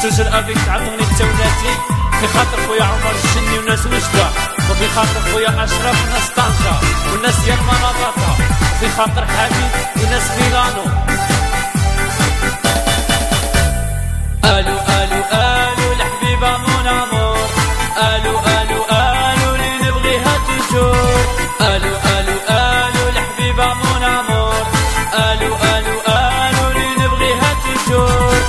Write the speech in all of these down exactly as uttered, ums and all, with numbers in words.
جوج الابيك تعطوني التولاتي في خاطر خويا عمر الجني وناس وجده، وفي خاطر خويا اشرف وناس طنجه وناس ديال مناطقه، وفي خاطر حبيب وناس ميلانو. الو الو الو الحبيبه مون امور، الو الو الو اللي نبغيها توجور، الو الو الو الحبيبه مون امور، الو الو الو اللي نبغيها توجور.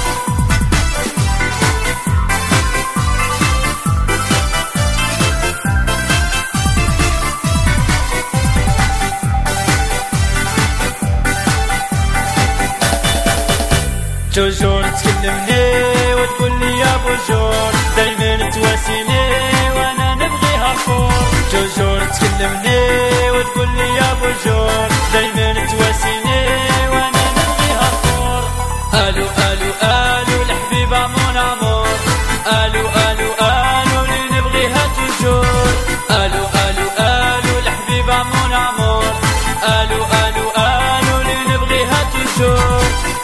توجور تكلمني وتقول لي يا بوجور، دايما تواسيني وانا نبغيها فور. توجور تكلمني وتقول لي يا بوجور، دايما تواسيني وانا نبغيها فور. الو الو الو الحبيبه مون امور، الو الو الو اللي نبغيها توجور، الو الو الو الحبيبه مون امور، الو الو الو اللي نبغيها توجور.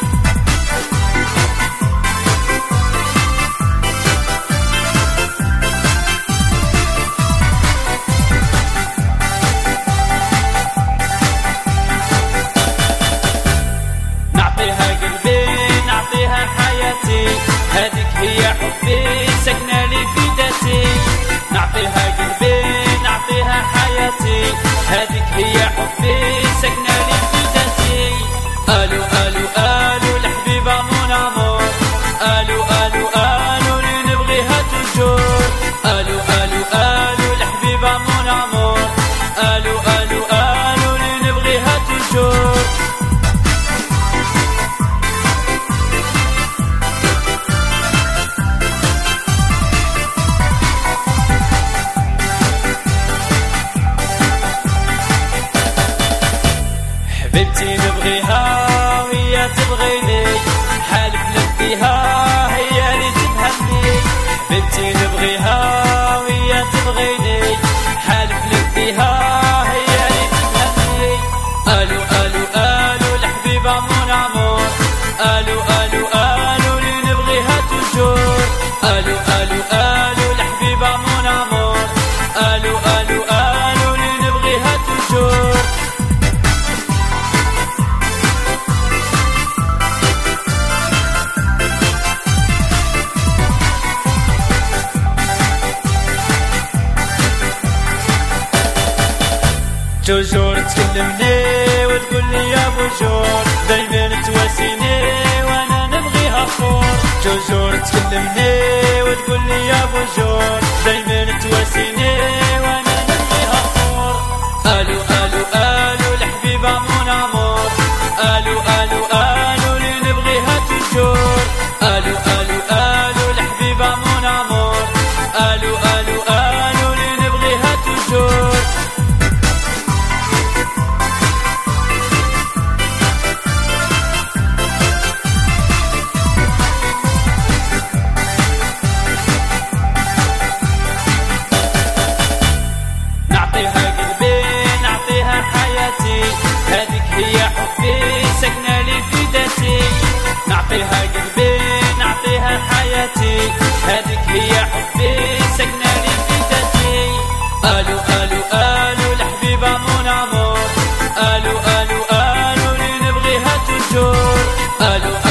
هذيك هي حبي سكنة لي في ذاتي، نعطيها قلبي نعطيها حياتي، هذيك هي حبي سكنة لي في ذاتي. الو الو الو الحبيبه مون امور، الو الو الو اللي نبغيها توجور، الو الو الو الحبيبه مون امور، الو الو الو اللي نبغيها توجور. حبيبتي نبغيها وهي تبغيني، حالف نبديها هي اللي تفهمني. حبيبتي نبغيها وهي تبغيني، حالف نبديها هي اللي تفهمني. الو الو الو الحبيبه مون امور، الو الو الو اللي نبغيها توجور، الو الو الو الحبيبه مون امور، الو الو الو اللي نبغيها توجور. توجور تكلمني وتقول لي يا بوجور، دايما تواسيني وانا نبغيها فور. توجور تكلمني وتقول لي يا بوجور، دايما تواسيني وانا نبغيها فور. الو الو الو الحبيبه مون امور، الو الو الو اللي نبغيها توجور، الو الو الو الحبيبه مون امور، الو الو الو اللي نبغيها توجور. هذيك هي حبي سكنة لي في ذاتي، نعطيها قلبي نعطيها حياتي، هذيك هي حبي سكنة لي في ذاتي. الو الو الو الحبيبه مون امور، الو الو الو اللي نبغيها توجور، الو